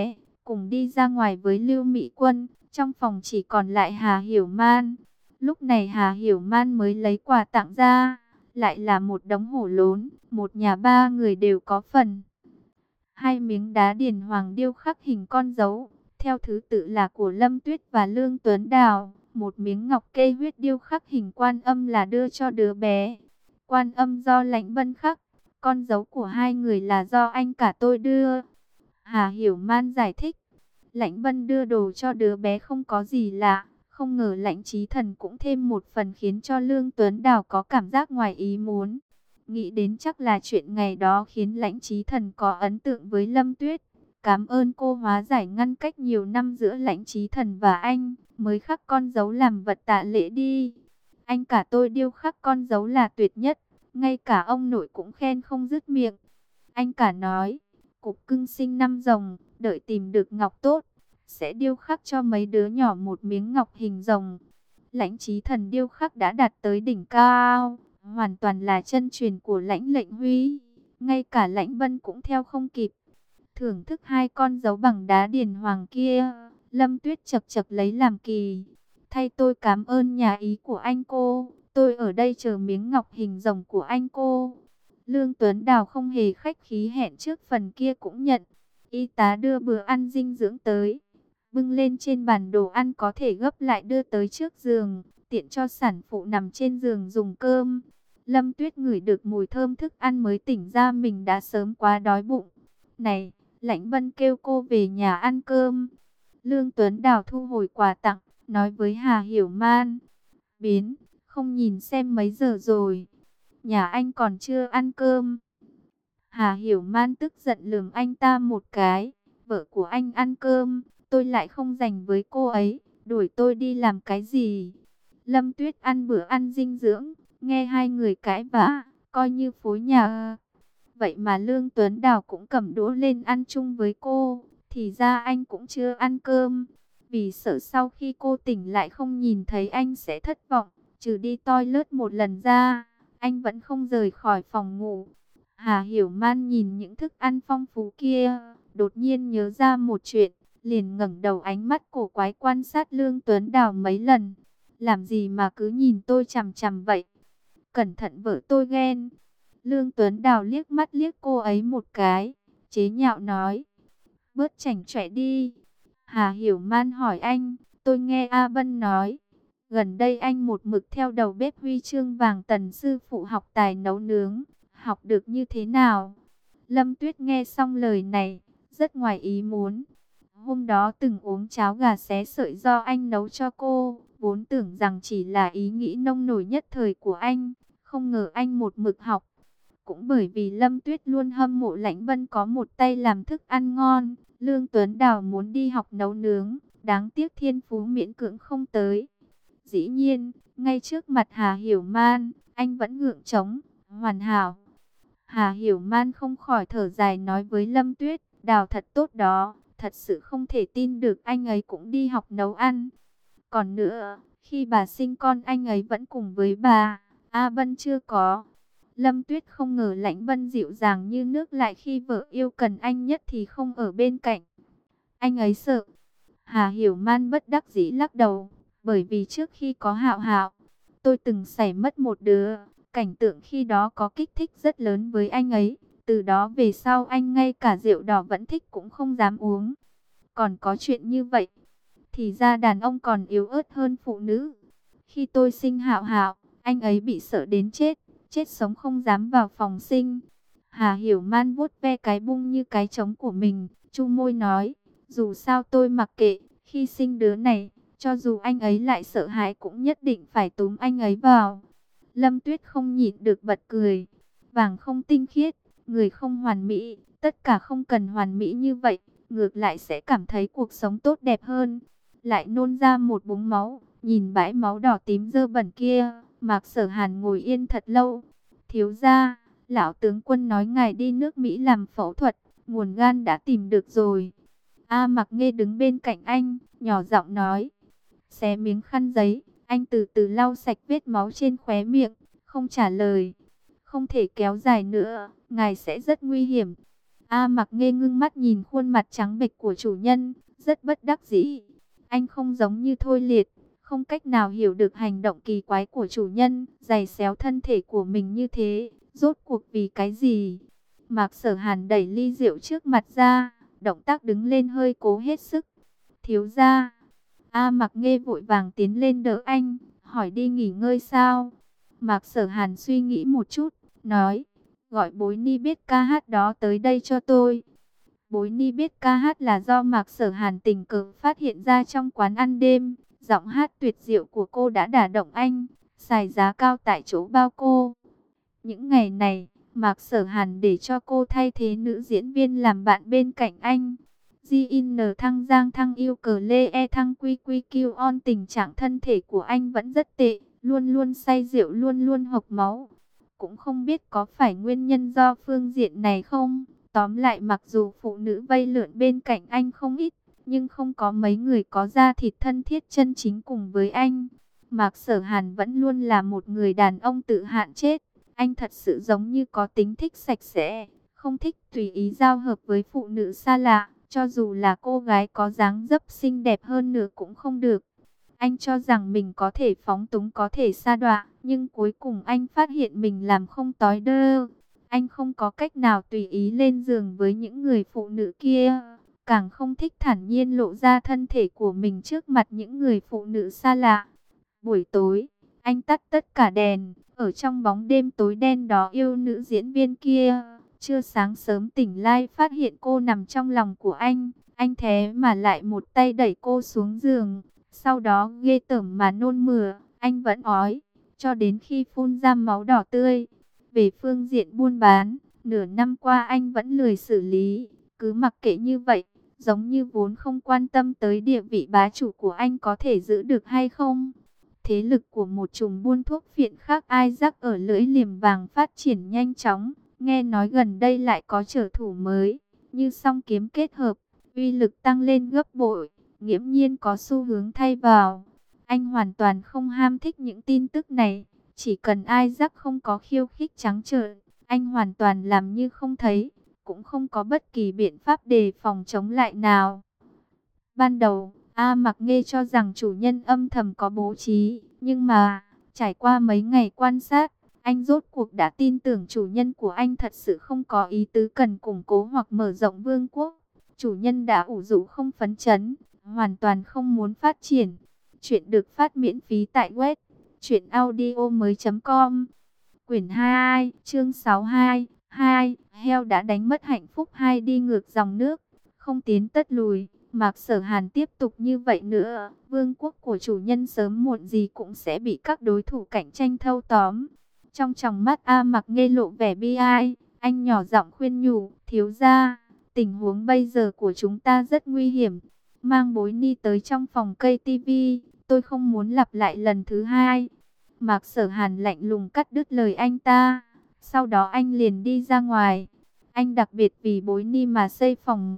cùng đi ra ngoài với Lưu Mỹ Quân. Trong phòng chỉ còn lại Hà Hiểu Man. Lúc này Hà Hiểu Man mới lấy quà tặng ra, lại là một đống hổ lốn, một nhà ba người đều có phần. Hai miếng đá điền hoàng điêu khắc hình con dấu, theo thứ tự là của Lâm Tuyết và Lương Tuấn Đào. Một miếng ngọc kê huyết điêu khắc hình quan âm là đưa cho đứa bé. Quan âm do Lãnh Vân khắc, con dấu của hai người là do anh cả tôi đưa. Hà Hiểu Man giải thích, Lãnh Vân đưa đồ cho đứa bé không có gì lạ, không ngờ Lãnh Chí Thần cũng thêm một phần khiến cho Lương Tuấn Đào có cảm giác ngoài ý muốn. Nghĩ đến chắc là chuyện ngày đó khiến Lãnh Chí Thần có ấn tượng với Lâm Tuyết. Cảm ơn cô hóa giải ngăn cách nhiều năm giữa Lãnh Chí Thần và anh, mới khắc con dấu làm vật tạ lễ đi. Anh cả tôi điêu khắc con dấu là tuyệt nhất, ngay cả ông nội cũng khen không dứt miệng. Anh cả nói, cục cưng sinh năm rồng, đợi tìm được ngọc tốt, sẽ điêu khắc cho mấy đứa nhỏ một miếng ngọc hình rồng. Lãnh Chí Thần điêu khắc đã đạt tới đỉnh cao, hoàn toàn là chân truyền của Lãnh Lệnh Huy, ngay cả Lãnh Vân cũng theo không kịp. Thưởng thức hai con dấu bằng đá điền hoàng kia, Lâm Tuyết chật chật lấy làm kỳ. Thay tôi cảm ơn nhà ý của anh cô, tôi ở đây chờ miếng ngọc hình rồng của anh cô. Lương Tuấn Đào không hề khách khí hẹn trước phần kia cũng nhận. Y tá đưa bữa ăn dinh dưỡng tới, bưng lên trên bàn đồ ăn có thể gấp lại đưa tới trước giường, tiện cho sản phụ nằm trên giường dùng cơm. Lâm Tuyết ngửi được mùi thơm thức ăn mới tỉnh ra mình đã sớm quá đói bụng. Này, Lãnh Vân kêu cô về nhà ăn cơm. Lương Tuấn Đào thu hồi quà tặng, nói với Hà Hiểu Man, biến, không nhìn xem mấy giờ rồi, nhà anh còn chưa ăn cơm. Hà Hiểu Man tức giận lườm anh ta một cái, vợ của anh ăn cơm, tôi lại không dành với cô ấy, đuổi tôi đi làm cái gì. Lâm Tuyết ăn bữa ăn dinh dưỡng, nghe hai người cãi vã, coi như phối nhà. Vậy mà Lương Tuấn Đào cũng cầm đũa lên ăn chung với cô, thì ra anh cũng chưa ăn cơm. Vì sợ sau khi cô tỉnh lại không nhìn thấy anh sẽ thất vọng, trừ đi toilet một lần ra, anh vẫn không rời khỏi phòng ngủ. Hà Hiểu Man nhìn những thức ăn phong phú kia, đột nhiên nhớ ra một chuyện, liền ngẩng đầu ánh mắt cổ quái quan sát Lương Tuấn Đào mấy lần. Làm gì mà cứ nhìn tôi chằm chằm vậy? Cẩn thận vợ tôi ghen. Lương Tuấn Đào liếc mắt liếc cô ấy một cái, chế nhạo nói, bớt chảnh chọe đi. Hà Hiểu Man hỏi anh, tôi nghe A Bân nói, gần đây anh một mực theo đầu bếp huy chương vàng Tần sư phụ học tài nấu nướng, học được như thế nào? Lâm Tuyết nghe xong lời này, rất ngoài ý muốn. Hôm đó từng uống cháo gà xé sợi do anh nấu cho cô, vốn tưởng rằng chỉ là ý nghĩ nông nổi nhất thời của anh, không ngờ anh một mực học. Cũng bởi vì Lâm Tuyết luôn hâm mộ Lãnh Vân có một tay làm thức ăn ngon, Lương Tuấn Đào muốn đi học nấu nướng, đáng tiếc thiên phú miễn cưỡng không tới. Dĩ nhiên, ngay trước mặt Hà Hiểu Man, anh vẫn gượng chống, hoàn hảo. Hà Hiểu Man không khỏi thở dài nói với Lâm Tuyết, Đào thật tốt đó, thật sự không thể tin được anh ấy cũng đi học nấu ăn. Còn nữa, khi bà sinh con anh ấy vẫn cùng với bà, A Bân chưa có. Lâm Tuyết không ngờ Lãnh Vân dịu dàng như nước, lại khi vợ yêu cần anh nhất thì không ở bên cạnh. Anh ấy sợ. Hà Hiểu Man bất đắc dĩ lắc đầu, bởi vì trước khi có Hạo Hạo, tôi từng xảy mất một đứa. Cảnh tượng khi đó có kích thích rất lớn với anh ấy. Từ đó về sau anh ngay cả rượu đỏ vẫn thích cũng không dám uống. Còn có chuyện như vậy, thì ra đàn ông còn yếu ớt hơn phụ nữ. Khi tôi sinh Hạo Hạo, anh ấy bị sợ đến chết, chết sống không dám vào phòng sinh. Hà Hiểu Man vuốt ve cái bung như cái trống của mình, chu môi nói, dù sao tôi mặc kệ, khi sinh đứa này, cho dù anh ấy lại sợ hãi cũng nhất định phải túm anh ấy vào. Lâm Tuyết không nhịn được bật cười, vàng không tinh khiết, người không hoàn mỹ, tất cả không cần hoàn mỹ như vậy, ngược lại sẽ cảm thấy cuộc sống tốt đẹp hơn. Lại nôn ra một búng máu, nhìn bãi máu đỏ tím dơ bẩn kia, Mạc Sở Hàn ngồi yên thật lâu. Thiếu gia, lão tướng quân nói ngài đi nước Mỹ làm phẫu thuật, nguồn gan đã tìm được rồi. A Mạc Nghê đứng bên cạnh anh, nhỏ giọng nói. Xé miếng khăn giấy, anh từ từ lau sạch vết máu trên khóe miệng, không trả lời. Không thể kéo dài nữa, ngài sẽ rất nguy hiểm. A Mặc Nghê ngưng mắt nhìn khuôn mặt trắng bệch của chủ nhân, rất bất đắc dĩ. Anh không giống như Thôi Liệt, không cách nào hiểu được hành động kỳ quái của chủ nhân, giày xéo thân thể của mình như thế, rốt cuộc vì cái gì? Mạc Sở Hàn đẩy ly rượu trước mặt ra, động tác đứng lên hơi cố hết sức. Thiếu gia. A Mặc Nghê vội vàng tiến lên đỡ anh, hỏi đi nghỉ ngơi sao? Mạc Sở Hàn suy nghĩ một chút, nói, gọi Bối Ni biết ca hát đó tới đây cho tôi. Bối Ni biết ca hát là do Mạc Sở Hàn tình cờ phát hiện ra trong quán ăn đêm. Giọng hát tuyệt diệu của cô đã đả động anh, xài giá cao tại chỗ bao cô. Những ngày này, Mạc Sở Hàn để cho cô thay thế nữ diễn viên làm bạn bên cạnh anh. gi en thăng giang thăng yêu cờ lê e thăng quy quy kiêu on, tình trạng thân thể của anh vẫn rất tệ, luôn luôn say rượu, luôn luôn hộc máu. Cũng không biết có phải nguyên nhân do phương diện này không? Tóm lại mặc dù phụ nữ vây lượn bên cạnh anh không ít, nhưng không có mấy người có da thịt thân thiết chân chính cùng với anh. Mạc Sở Hàn vẫn luôn là một người đàn ông tự hạn chết. Anh thật sự giống như có tính thích sạch sẽ, không thích tùy ý giao hợp với phụ nữ xa lạ, cho dù là cô gái có dáng dấp xinh đẹp hơn nữa cũng không được. Anh cho rằng mình có thể phóng túng, có thể sa đọa, nhưng cuối cùng anh phát hiện mình làm không tối đơ. Anh không có cách nào tùy ý lên giường với những người phụ nữ kia, càng không thích thản nhiên lộ ra thân thể của mình trước mặt những người phụ nữ xa lạ. Buổi tối, anh tắt tất cả đèn, ở trong bóng đêm tối đen đó yêu nữ diễn viên kia. Trưa sáng sớm tỉnh lại phát hiện cô nằm trong lòng của anh, anh thế mà lại một tay đẩy cô xuống giường, sau đó ghê tởm mà nôn mửa, anh vẫn ói, cho đến khi phun ra máu đỏ tươi. Về phương diện buôn bán, nửa năm qua anh vẫn lười xử lý, cứ mặc kệ như vậy, giống như vốn không quan tâm tới địa vị bá chủ của anh có thể giữ được hay không. Thế lực của một chùm buôn thuốc phiện khác Isaac ở lưỡi liềm vàng phát triển nhanh chóng, nghe nói gần đây lại có trở thủ mới, như song kiếm kết hợp, uy lực tăng lên gấp bội, nghiễm nhiên có xu hướng thay vào. Anh hoàn toàn không ham thích những tin tức này, chỉ cần Isaac không có khiêu khích trắng trợn, anh hoàn toàn làm như không thấy, cũng không có bất kỳ biện pháp đề phòng chống lại nào. Ban đầu, A Mặc Nghê cho rằng chủ nhân âm thầm có bố trí, nhưng mà, trải qua mấy ngày quan sát, anh rốt cuộc đã tin tưởng chủ nhân của anh thật sự không có ý tứ cần củng cố hoặc mở rộng vương quốc. Chủ nhân đã ủ rũ không phấn chấn, hoàn toàn không muốn phát triển. Chuyện được phát miễn phí tại web truyện audio mới chấm com. Quyển hai, chương sáu mươi hai, hai, heo đã đánh mất hạnh phúc hai đi ngược dòng nước, không tiến tất lùi. Mạc Sở Hàn tiếp tục như vậy nữa, vương quốc của chủ nhân sớm muộn gì cũng sẽ bị các đối thủ cạnh tranh thâu tóm. Trong tròng mắt A Mặc Nghê lộ vẻ bi ai, anh nhỏ giọng khuyên nhủ, thiếu gia, tình huống bây giờ của chúng ta rất nguy hiểm. Mang Bối Ni tới trong phòng cây tivi, tôi không muốn lặp lại lần thứ hai. Mạc Sở Hàn lạnh lùng cắt đứt lời anh ta, sau đó anh liền đi ra ngoài. Anh đặc biệt vì Bối Ni mà xây phòng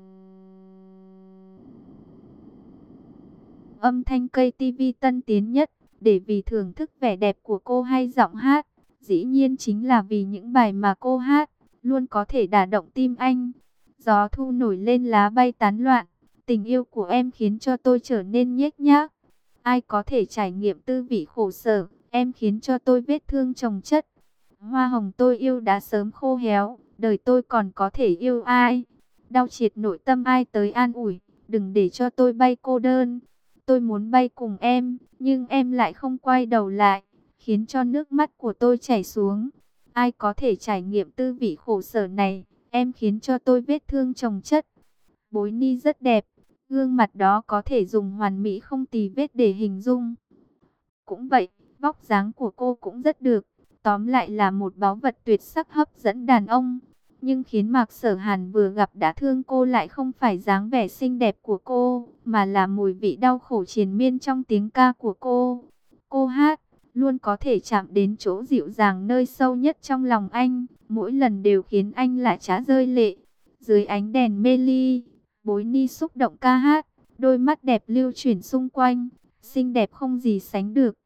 âm thanh cây tivi tân tiến nhất, để vì thưởng thức vẻ đẹp của cô hay giọng hát. Dĩ nhiên chính là vì những bài mà cô hát, luôn có thể đả động tim anh. Gió thu nổi lên lá bay tán loạn, tình yêu của em khiến cho tôi trở nên nhếch nhác. Ai có thể trải nghiệm tư vị khổ sở, em khiến cho tôi vết thương chồng chất. Hoa hồng tôi yêu đã sớm khô héo, đời tôi còn có thể yêu ai? Đau triệt nội tâm ai tới an ủi, đừng để cho tôi bay cô đơn. Tôi muốn bay cùng em, nhưng em lại không quay đầu lại, khiến cho nước mắt của tôi chảy xuống. Ai có thể trải nghiệm tư vị khổ sở này, em khiến cho tôi vết thương chồng chất. Bối Ni rất đẹp, gương mặt đó có thể dùng hoàn mỹ không tì vết để hình dung. Cũng vậy, vóc dáng của cô cũng rất được, tóm lại là một báu vật tuyệt sắc hấp dẫn đàn ông. Nhưng khiến Mạc Sở Hàn vừa gặp đã thương cô lại không phải dáng vẻ xinh đẹp của cô, mà là mùi vị đau khổ triền miên trong tiếng ca của cô. Cô hát, luôn có thể chạm đến chỗ dịu dàng nơi sâu nhất trong lòng anh, mỗi lần đều khiến anh lã trá rơi lệ. Dưới ánh đèn mê ly, Bối Ni xúc động ca hát, đôi mắt đẹp lưu chuyển xung quanh, xinh đẹp không gì sánh được.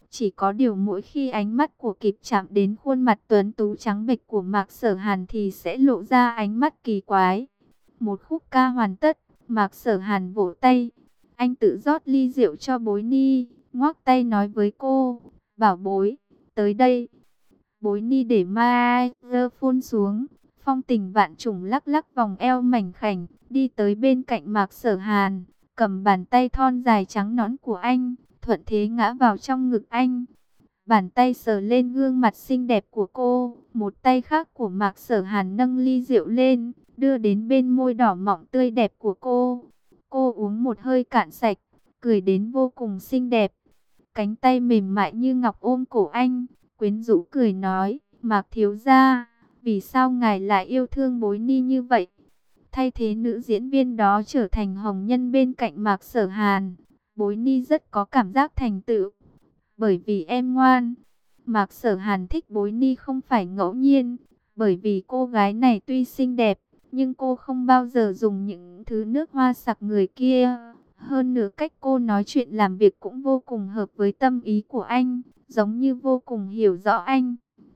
Chỉ có điều mỗi khi ánh mắt của kịp chạm đến khuôn mặt tuấn tú trắng bệch của Mạc Sở Hàn thì sẽ lộ ra ánh mắt kỳ quái. Một khúc ca hoàn tất, Mạc Sở Hàn vỗ tay. Anh tự rót ly rượu cho Bối Ni, ngoắc tay nói với cô, bảo bối, tới đây. Bối Ni để microphone xuống, phong tình vạn trùng lắc lắc vòng eo mảnh khảnh, đi tới bên cạnh Mạc Sở Hàn, cầm bàn tay thon dài trắng nõn của anh, thuận thế ngã vào trong ngực anh. Bàn tay sờ lên gương mặt xinh đẹp của cô, một tay khác của Mạc Sở Hàn nâng ly rượu lên, đưa đến bên môi đỏ mọng tươi đẹp của cô. Cô uống một hơi cạn sạch, cười đến vô cùng xinh đẹp. Cánh tay mềm mại như ngọc ôm cổ anh, quyến rũ cười nói, Mạc thiếu gia, vì sao ngài lại yêu thương Bối Ni như vậy? Thay thế nữ diễn viên đó trở thành hồng nhân bên cạnh Mạc Sở Hàn, Bối Ni rất có cảm giác thành tựu. Bởi vì em ngoan. Mạc Sở Hàn thích Bối Ni không phải ngẫu nhiên, bởi vì cô gái này tuy xinh đẹp, nhưng cô không bao giờ dùng những thứ nước hoa sặc người kia. Hơn nữa cách cô nói chuyện làm việc cũng vô cùng hợp với tâm ý của anh, giống như vô cùng hiểu rõ anh.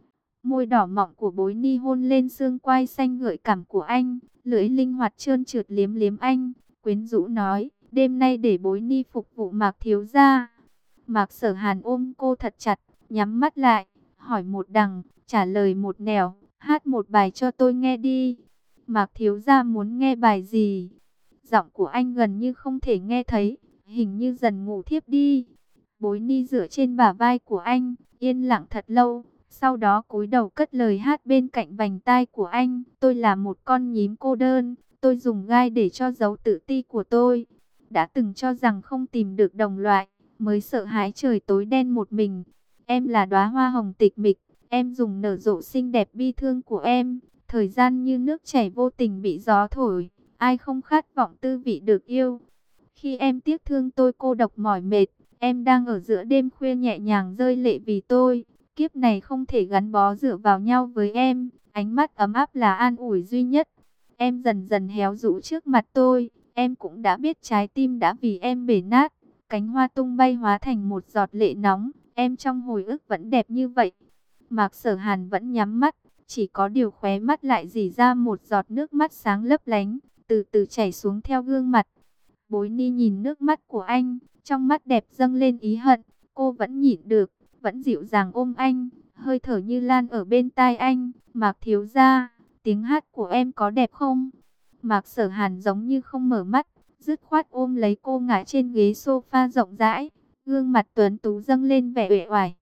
Môi đỏ mọng của Bối Ni hôn lên xương quai xanh gợi cảm của anh, lưỡi linh hoạt trơn trượt liếm liếm anh, quyến rũ nói, đêm nay để Bối Ni phục vụ Mạc thiếu gia. Mạc Sở Hàn ôm cô thật chặt, nhắm mắt lại, hỏi một đằng, trả lời một nẻo, hát một bài cho tôi nghe đi. Mạc thiếu gia muốn nghe bài gì? Giọng của anh gần như không thể nghe thấy, hình như dần ngủ thiếp đi. Bối Ni dựa trên bả vai của anh, yên lặng thật lâu, sau đó cúi đầu cất lời hát bên cạnh vành tai của anh. Tôi là một con nhím cô đơn, tôi dùng gai để cho dấu tự ti của tôi. Đã từng cho rằng không tìm được đồng loại, mới sợ hãi trời tối đen một mình. Em là đóa hoa hồng tịch mịch, em dùng nở rộ xinh đẹp bi thương của em. Thời gian như nước chảy vô tình bị gió thổi, ai không khát vọng tư vị được yêu. Khi em tiếc thương tôi cô độc mỏi mệt, em đang ở giữa đêm khuya nhẹ nhàng rơi lệ vì tôi. Kiếp này không thể gắn bó dựa vào nhau với em, ánh mắt ấm áp là an ủi duy nhất. Em dần dần héo rũ trước mặt tôi, em cũng đã biết trái tim đã vì em bể nát. Cánh hoa tung bay hóa thành một giọt lệ nóng, em trong hồi ức vẫn đẹp như vậy. Mạc Sở Hàn vẫn nhắm mắt, chỉ có điều khóe mắt lại rỉ ra một giọt nước mắt sáng lấp lánh, từ từ chảy xuống theo gương mặt. Bối Ni nhìn nước mắt của anh, trong mắt đẹp dâng lên ý hận, cô vẫn nhịn được, vẫn dịu dàng ôm anh, hơi thở như lan ở bên tai anh. Mạc thiếu gia, tiếng hát của em có đẹp không? Mạc Sở Hàn giống như không mở mắt, dứt khoát ôm lấy cô ngã trên ghế sofa rộng rãi, gương mặt tuấn tú dâng lên vẻ uể oải.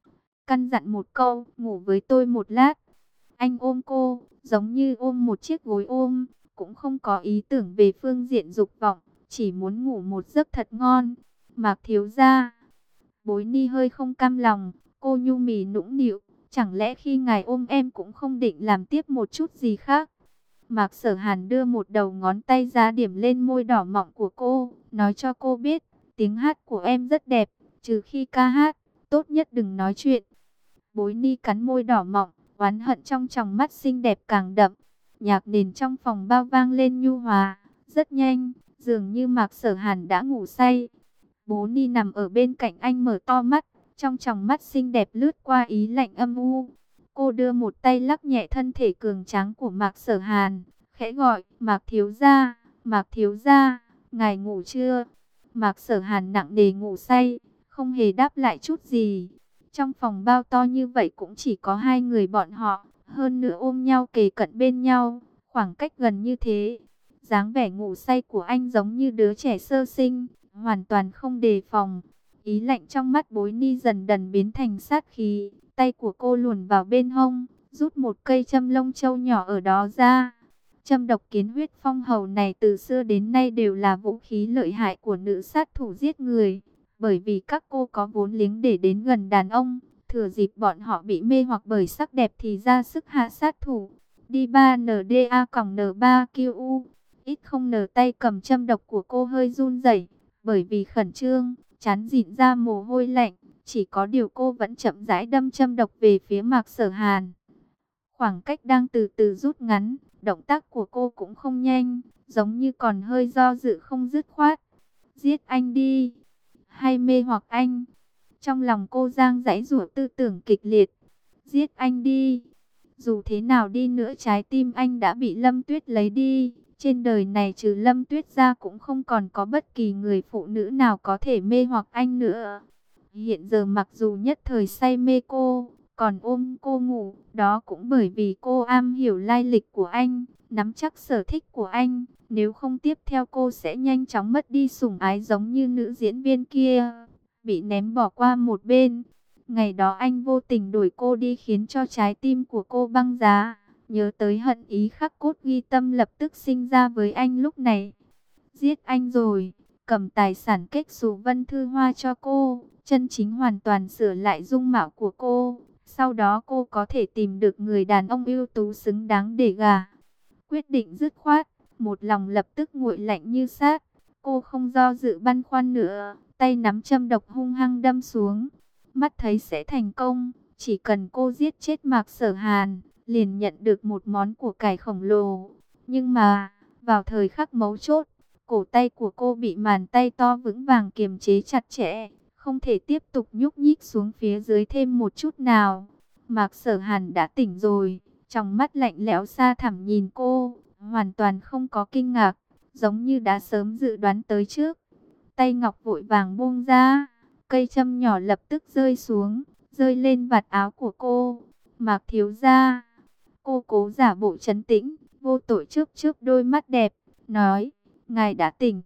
Căn dặn một câu, ngủ với tôi một lát. Anh ôm cô, giống như ôm một chiếc gối ôm, cũng không có ý tưởng về phương diện dục vọng, chỉ muốn ngủ một giấc thật ngon. Mạc thiếu gia. Bối Ni hơi không cam lòng, cô nhu mì nũng nịu, chẳng lẽ khi ngài ôm em cũng không định làm tiếp một chút gì khác? Mạc Sở Hàn đưa một đầu ngón tay ra điểm lên môi đỏ mọng của cô, nói cho cô biết, tiếng hát của em rất đẹp, trừ khi ca hát, tốt nhất đừng nói chuyện. Bối Ni cắn môi đỏ mọng, oán hận trong tròng mắt xinh đẹp càng đậm. Nhạc nền trong phòng bao vang lên nhu hòa, rất nhanh, dường như Mạc Sở Hàn đã ngủ say. Bố Ni nằm ở bên cạnh anh mở to mắt, trong tròng mắt xinh đẹp lướt qua ý lạnh âm u. Cô đưa một tay lắc nhẹ thân thể cường tráng của Mạc Sở Hàn, khẽ gọi, Mạc thiếu gia, Mạc thiếu gia, ngài ngủ chưa? Mạc Sở Hàn nặng nề ngủ say, không hề đáp lại chút gì. Trong phòng bao to như vậy cũng chỉ có hai người bọn họ, hơn nữa ôm nhau kề cận bên nhau, khoảng cách gần như thế. Dáng vẻ ngủ say của anh giống như đứa trẻ sơ sinh, hoàn toàn không đề phòng. Ý lạnh trong mắt Bối Ni dần dần biến thành sát khí, tay của cô luồn vào bên hông, rút một cây châm lông châu nhỏ ở đó ra. Châm độc kiến huyết phong hầu này từ xưa đến nay đều là vũ khí lợi hại của nữ sát thủ giết người. Bởi vì các cô có vốn liếng để đến gần đàn ông, thừa dịp bọn họ bị mê hoặc bởi sắc đẹp thì ra sức hạ sát thủ. Đi ba N D A N ba Q U. Ít không nở tay cầm châm độc của cô hơi run rẩy, bởi vì khẩn trương, chán dịn ra mồ hôi lạnh. Chỉ có điều cô vẫn chậm rãi đâm châm độc về phía Mạc Sở Hàn. Khoảng cách đang từ từ rút ngắn, động tác của cô cũng không nhanh, giống như còn hơi do dự không dứt khoát. Giết anh đi, hay mê hoặc anh. Trong lòng cô Giang giãy giụa tư tưởng kịch liệt. Giết anh đi. Dù thế nào đi nữa trái tim anh đã bị Lâm Tuyết lấy đi. Trên đời này trừ Lâm Tuyết ra cũng không còn có bất kỳ người phụ nữ nào có thể mê hoặc anh nữa. Hiện giờ mặc dù nhất thời say mê cô, còn ôm cô ngủ, đó cũng bởi vì cô am hiểu lai lịch của anh, nắm chắc sở thích của anh. Nếu không tiếp theo cô sẽ nhanh chóng mất đi sủng ái giống như nữ diễn viên kia, bị ném bỏ qua một bên. Ngày đó anh vô tình đuổi cô đi khiến cho trái tim của cô băng giá. Nhớ tới hận ý khắc cốt ghi tâm lập tức sinh ra với anh lúc này. Giết anh rồi, cầm tài sản kết xù Vân Thư Hoa cho cô, chân chính hoàn toàn sửa lại dung mạo của cô. Sau đó cô có thể tìm được người đàn ông ưu tú xứng đáng để gả. Quyết định dứt khoát, một lòng lập tức nguội lạnh như sát. Cô không do dự băn khoăn nữa, tay nắm châm độc hung hăng đâm xuống. Mắt thấy sẽ thành công, chỉ cần cô giết chết Mạc Sở Hàn, liền nhận được một món của cải khổng lồ. Nhưng mà, vào thời khắc mấu chốt, cổ tay của cô bị màn tay to vững vàng kiềm chế chặt chẽ, không thể tiếp tục nhúc nhích xuống phía dưới thêm một chút nào. Mạc Sở Hàn đã tỉnh rồi, trong mắt lạnh lẽo xa thẳm nhìn cô, hoàn toàn không có kinh ngạc, giống như đã sớm dự đoán tới trước. Tay ngọc vội vàng buông ra, cây châm nhỏ lập tức rơi xuống, rơi lên vạt áo của cô. Mạc thiếu gia, cô cố giả bộ trấn tĩnh, vô tội chớp chớp đôi mắt đẹp, nói, ngài đã tỉnh.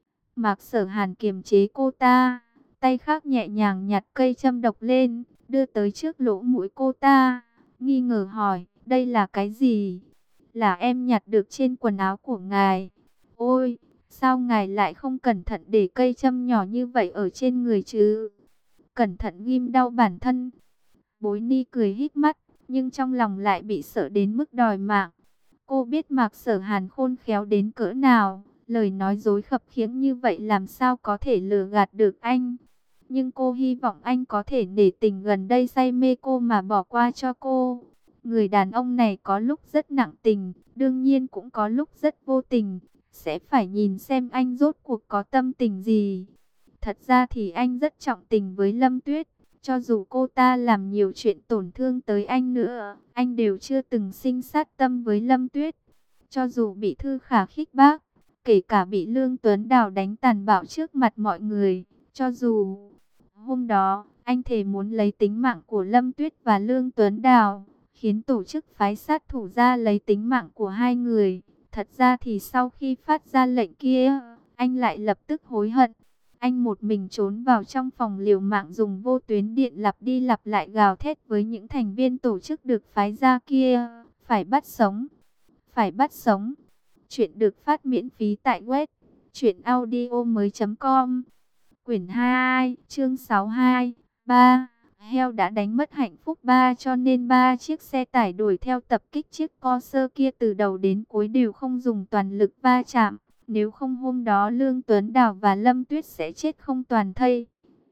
Mạc Sở Hàn kiềm chế cô ta, tay khác nhẹ nhàng nhặt cây châm độc lên, đưa tới trước lỗ mũi cô ta, nghi ngờ hỏi, đây là cái gì? Là em nhặt được trên quần áo của ngài. Ôi, sao ngài lại không cẩn thận để cây châm nhỏ như vậy ở trên người chứ? Cẩn thận ghim đau bản thân. Bối Ni cười híp mắt, nhưng trong lòng lại bị sợ đến mức đòi mạng. Cô biết Mạc Sở Hàn khôn khéo đến cỡ nào, lời nói dối khập khiễng như vậy làm sao có thể lừa gạt được anh. Nhưng cô hy vọng anh có thể nể tình gần đây say mê cô mà bỏ qua cho cô. Người đàn ông này có lúc rất nặng tình, đương nhiên cũng có lúc rất vô tình. Sẽ phải nhìn xem anh rốt cuộc có tâm tình gì. Thật ra thì anh rất trọng tình với Lâm Tuyết. Cho dù cô ta làm nhiều chuyện tổn thương tới anh nữa, anh đều chưa từng sinh sát tâm với Lâm Tuyết. Cho dù bị Thư Khả khích bác, kể cả bị Lương Tuấn Đào đánh tàn bạo trước mặt mọi người. Cho dù hôm đó, anh thề muốn lấy tính mạng của Lâm Tuyết và Lương Tuấn Đào, khiến tổ chức phái sát thủ ra lấy tính mạng của hai người. Thật ra thì sau khi phát ra lệnh kia, anh lại lập tức hối hận. Anh một mình trốn vào trong phòng liều mạng dùng vô tuyến điện lặp đi lặp lại gào thét với những thành viên tổ chức được phái ra kia. Phải bắt sống, phải bắt sống. Chuyện được phát miễn phí tại web truyện audio mới chấm com. Quyển hai, chương sáu mươi hai, ba. Heo đã đánh mất hạnh phúc ba cho nên ba chiếc xe tải đuổi theo tập kích chiếc Corsa kia từ đầu đến cuối đều không dùng toàn lực va chạm. Nếu không hôm đó Lương Tuấn Đào và Lâm Tuyết sẽ chết không toàn thây.